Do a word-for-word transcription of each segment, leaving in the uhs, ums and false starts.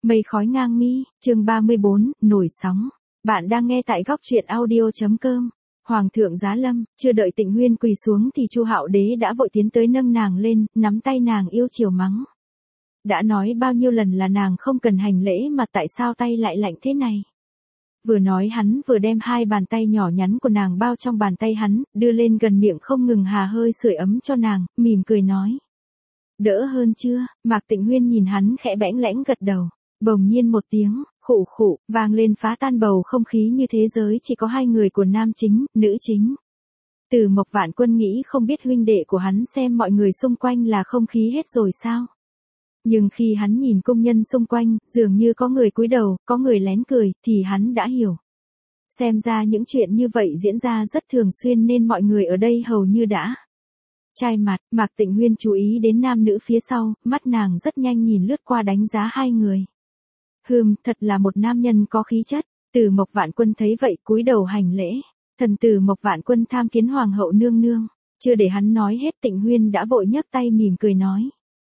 Mây khói ngang mi, chương ba mươi bốn, nổi sóng. Bạn đang nghe tại góc truyện audio chấm com. Hoàng thượng giá lâm, chưa đợi Tịnh Huyên quỳ xuống thì Chu Hạo Đế đã vội tiến tới nâng nàng lên, nắm tay nàng yêu chiều mắng. Đã nói bao nhiêu lần là nàng không cần hành lễ mà tại sao tay lại lạnh thế này. Vừa nói hắn vừa đem hai bàn tay nhỏ nhắn của nàng bao trong bàn tay hắn, đưa lên gần miệng không ngừng hà hơi sưởi ấm cho nàng, mỉm cười nói. Đỡ hơn chưa? Mạc Tịnh Huyên nhìn hắn khẽ bẽng lẽnh gật đầu. Bỗng nhiên một tiếng, khụ khụ, vang lên phá tan bầu không khí như thế giới chỉ có hai người của nam chính, nữ chính. Từ Mộc Vạn Quân nghĩ không biết huynh đệ của hắn xem mọi người xung quanh là không khí hết rồi sao. Nhưng khi hắn nhìn công nhân xung quanh, dường như có người cúi đầu, có người lén cười, thì hắn đã hiểu. Xem ra những chuyện như vậy diễn ra rất thường xuyên nên mọi người ở đây hầu như đã chai mặt. Mạc Tịnh Huyên chú ý đến nam nữ phía sau, mắt nàng rất nhanh nhìn lướt qua đánh giá hai người. Hừm, thật là một nam nhân có khí chất. Từ Mộc Vạn Quân thấy vậy cúi đầu hành lễ. Thần Từ Mộc Vạn Quân tham kiến hoàng hậu nương nương. Chưa để hắn nói hết Tịnh Huyên đã vội nhấc tay mỉm cười nói.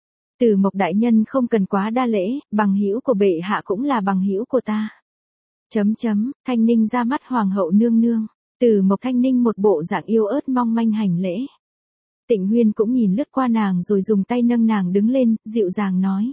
Từ Mộc đại nhân không cần quá đa lễ, bằng hữu của bệ hạ cũng là bằng hữu của ta. Chấm chấm, Thanh Ninh ra mắt hoàng hậu nương nương. Từ Mộc Thanh Ninh một bộ dạng yêu ớt mong manh hành lễ. Tịnh Huyên cũng nhìn lướt qua nàng rồi dùng tay nâng nàng đứng lên, dịu dàng nói.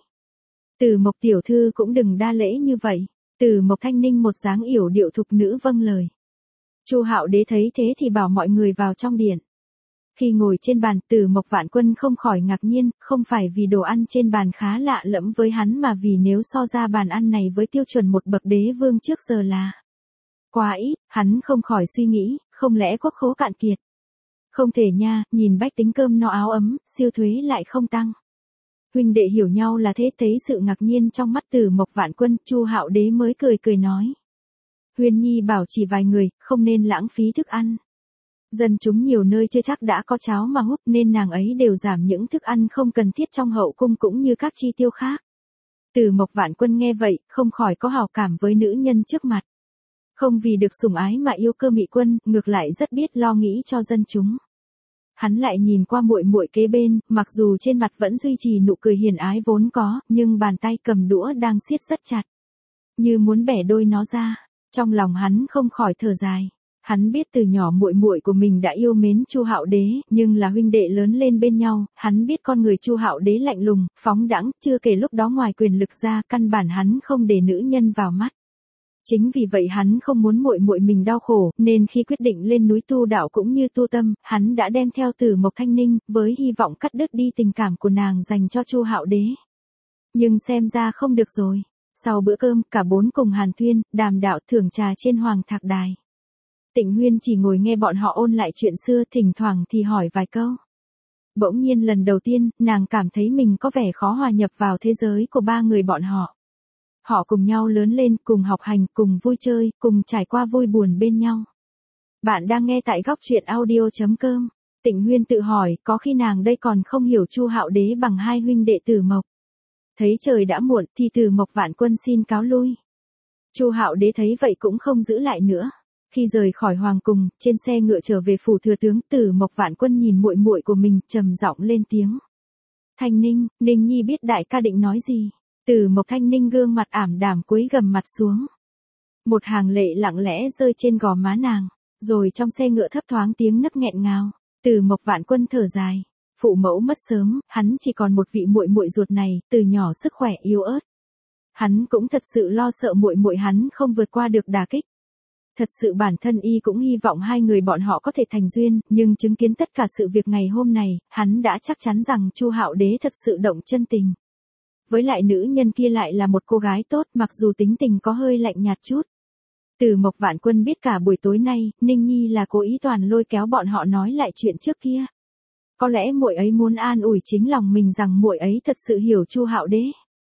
Từ Mộc tiểu thư cũng đừng đa lễ như vậy. Từ Mộc Thanh Ninh một dáng yểu điệu thục nữ vâng lời. Chu Hạo Đế thấy thế thì bảo mọi người vào trong điện. Khi ngồi trên bàn, Từ Mộc Vạn Quân không khỏi ngạc nhiên, không phải vì đồ ăn trên bàn khá lạ lẫm với hắn mà vì nếu so ra bàn ăn này với tiêu chuẩn một bậc đế vương trước giờ là quá ít, hắn không khỏi suy nghĩ, không lẽ quốc khố cạn kiệt. Không thể nha, nhìn bách tính cơm no áo ấm, siêu thuế lại không tăng. Huynh đệ hiểu nhau là thế. Thấy sự ngạc nhiên trong mắt Từ Mộc Vạn Quân, Chu Hạo Đế mới cười cười nói. Huyên nhi bảo chỉ vài người, không nên lãng phí thức ăn. Dân chúng nhiều nơi chưa chắc đã có cháo mà húp nên nàng ấy đều giảm những thức ăn không cần thiết trong hậu cung cũng như các chi tiêu khác. Từ Mộc Vạn Quân nghe vậy, không khỏi có hảo cảm với nữ nhân trước mặt. Không vì được sủng ái mà yêu Cơ Mị Quân, ngược lại rất biết lo nghĩ cho dân chúng. Hắn lại nhìn qua muội muội kế bên, mặc dù trên mặt vẫn duy trì nụ cười hiền ái vốn có, nhưng bàn tay cầm đũa đang siết rất chặt, như muốn bẻ đôi nó ra. Trong lòng hắn không khỏi thở dài. Hắn biết từ nhỏ muội muội của mình đã yêu mến Chu Hạo Đế, nhưng là huynh đệ lớn lên bên nhau, hắn biết con người Chu Hạo Đế lạnh lùng, phóng đãng, chưa kể lúc đó ngoài quyền lực ra, căn bản hắn không để nữ nhân vào mắt. Chính vì vậy hắn không muốn muội muội mình đau khổ, nên khi quyết định lên núi tu đạo cũng như tu tâm, hắn đã đem theo Từ Mộc Thanh Ninh, với hy vọng cắt đứt đi tình cảm của nàng dành cho Chu Hạo Đế. Nhưng xem ra không được rồi. Sau bữa cơm, cả bốn cùng hàn thuyên, đàm đạo thưởng trà trên Hoàng Thạc Đài. Tịnh Huyên chỉ ngồi nghe bọn họ ôn lại chuyện xưa, thỉnh thoảng thì hỏi vài câu. Bỗng nhiên lần đầu tiên, nàng cảm thấy mình có vẻ khó hòa nhập vào thế giới của ba người bọn họ. Họ cùng nhau lớn lên, cùng học hành, cùng vui chơi, cùng trải qua vui buồn bên nhau. Bạn đang nghe tại góc truyện audio chấm com. Tịnh Huyên tự hỏi, có khi nàng đây còn không hiểu Chu Hạo Đế bằng hai huynh đệ Tử Mộc. Thấy trời đã muộn, thì Từ Mộc Vạn Quân xin cáo lui. Chu Hạo Đế thấy vậy cũng không giữ lại nữa. Khi rời khỏi hoàng cung, trên xe ngựa trở về phủ thừa tướng, Từ Mộc Vạn Quân nhìn muội muội của mình, trầm giọng lên tiếng. Thanh Ninh, Ninh nhi biết đại ca định nói gì. Từ Mộc Thanh Ninh gương mặt ảm đạm cúi gằm mặt xuống. Một hàng lệ lặng lẽ rơi trên gò má nàng, rồi trong xe ngựa thấp thoáng tiếng nấc nghẹn ngào. Từ Mộc Vạn Quân thở dài. Phụ mẫu mất sớm, hắn chỉ còn một vị muội muội ruột này, từ nhỏ sức khỏe yếu ớt. Hắn cũng thật sự lo sợ muội muội hắn không vượt qua được đả kích. Thật sự bản thân y cũng hy vọng hai người bọn họ có thể thành duyên, nhưng chứng kiến tất cả sự việc ngày hôm này, hắn đã chắc chắn rằng Chu Hạo Đế thật sự động chân tình. Với lại nữ nhân kia lại là một cô gái tốt, mặc dù tính tình có hơi lạnh nhạt chút. Từ Mộc Vạn Quân biết cả buổi tối nay, Ninh Nhi là cố ý toàn lôi kéo bọn họ nói lại chuyện trước kia. Có lẽ muội ấy muốn an ủi chính lòng mình rằng muội ấy thật sự hiểu Chu Hạo Đế.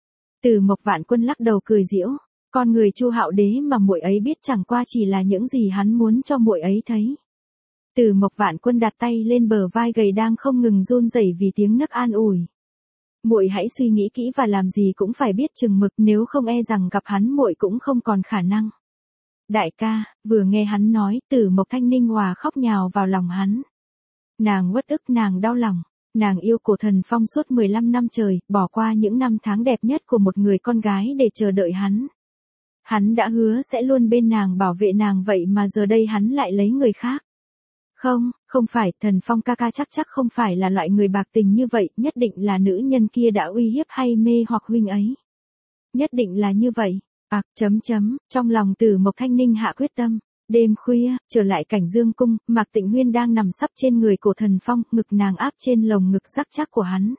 Từ Mộc Vạn Quân lắc đầu cười giễu, con người Chu Hạo Đế mà muội ấy biết chẳng qua chỉ là những gì hắn muốn cho muội ấy thấy. Từ Mộc Vạn Quân đặt tay lên bờ vai gầy đang không ngừng run rẩy vì tiếng nấc an ủi. Muội hãy suy nghĩ kỹ và làm gì cũng phải biết chừng mực, nếu không e rằng gặp hắn muội cũng không còn khả năng. Đại ca, vừa nghe hắn nói, Từ Mộc Thanh Ninh hòa khóc nhào vào lòng hắn. Nàng uất ức, nàng đau lòng. Nàng yêu Cổ Thần Phong suốt mười lăm năm trời, bỏ qua những năm tháng đẹp nhất của một người con gái để chờ đợi hắn. Hắn đã hứa sẽ luôn bên nàng bảo vệ nàng, vậy mà giờ đây hắn lại lấy người khác. Không, không phải, Thần Phong ca ca chắc chắc không phải là loại người bạc tình như vậy, nhất định là nữ nhân kia đã uy hiếp hay mê hoặc huynh ấy. Nhất định là như vậy. Bạc chấm chấm, trong lòng Tử Mộc Thanh Ninh hạ quyết tâm. Đêm khuya, trở lại cảnh dương cung, Mạc Tịnh Huyên đang nằm sấp trên người Cổ Thần Phong, ngực nàng áp trên lồng ngực rắc chắc của hắn.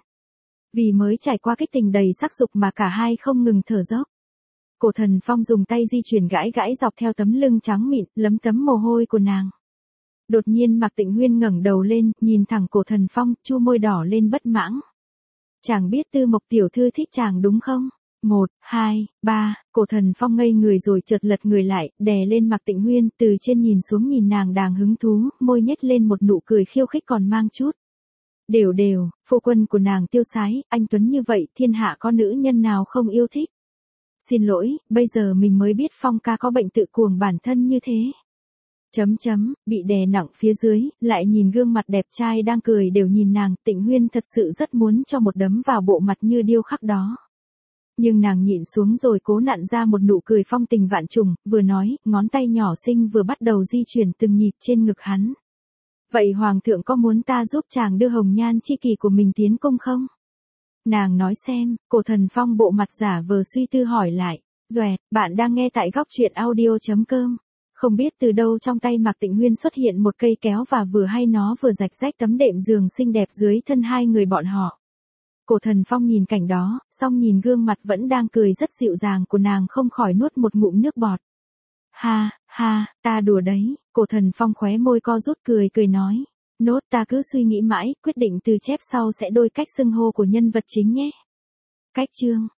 Vì mới trải qua kích tình đầy sắc dục mà cả hai không ngừng thở dốc. Cổ Thần Phong dùng tay di chuyển gãi gãi dọc theo tấm lưng trắng mịn, lấm tấm mồ hôi của nàng. Đột nhiên Mạc Tịnh Huyên ngẩng đầu lên, nhìn thẳng Cổ Thần Phong, chu môi đỏ lên bất mãn. Chàng biết Tư Mộc tiểu thư thích chàng đúng không? Một, hai, ba, Cổ Thần Phong ngây người rồi chợt lật người lại, đè lên Mạc Tịnh Huyên, từ trên nhìn xuống nhìn nàng đang hứng thú, môi nhếch lên một nụ cười khiêu khích còn mang chút. Đều đều, phu quân của nàng tiêu sái, anh tuấn như vậy, thiên hạ có nữ nhân nào không yêu thích. Xin lỗi, bây giờ mình mới biết Phong ca có bệnh tự cuồng bản thân như thế. Chấm chấm, bị đè nặng phía dưới, lại nhìn gương mặt đẹp trai đang cười đều nhìn nàng, Tịnh Huyên thật sự rất muốn cho một đấm vào bộ mặt như điêu khắc đó. Nhưng nàng nhịn xuống rồi cố nặn ra một nụ cười phong tình vạn trùng, vừa nói, ngón tay nhỏ xinh vừa bắt đầu di chuyển từng nhịp trên ngực hắn. Vậy Hoàng thượng có muốn ta giúp chàng đưa hồng nhan chi kỷ của mình tiến cung không? Nàng nói xem, Cổ Thần Phong bộ mặt giả vờ suy tư hỏi lại. Doẹt, bạn đang nghe tại góc truyện audio chấm com. Không biết từ đâu trong tay Mạc Tịnh Huyên xuất hiện một cây kéo và vừa hay nó vừa rạch rách tấm đệm giường xinh đẹp dưới thân hai người bọn họ. Cổ Thần Phong nhìn cảnh đó, song nhìn gương mặt vẫn đang cười rất dịu dàng của nàng không khỏi nuốt một ngụm nước bọt. Ha, ha, ta đùa đấy, Cổ Thần Phong khóe môi co rút cười cười nói. Nốt ta cứ suy nghĩ mãi, quyết định từ chép sau sẽ đổi cách xưng hô của nhân vật chính nhé. Cách chương.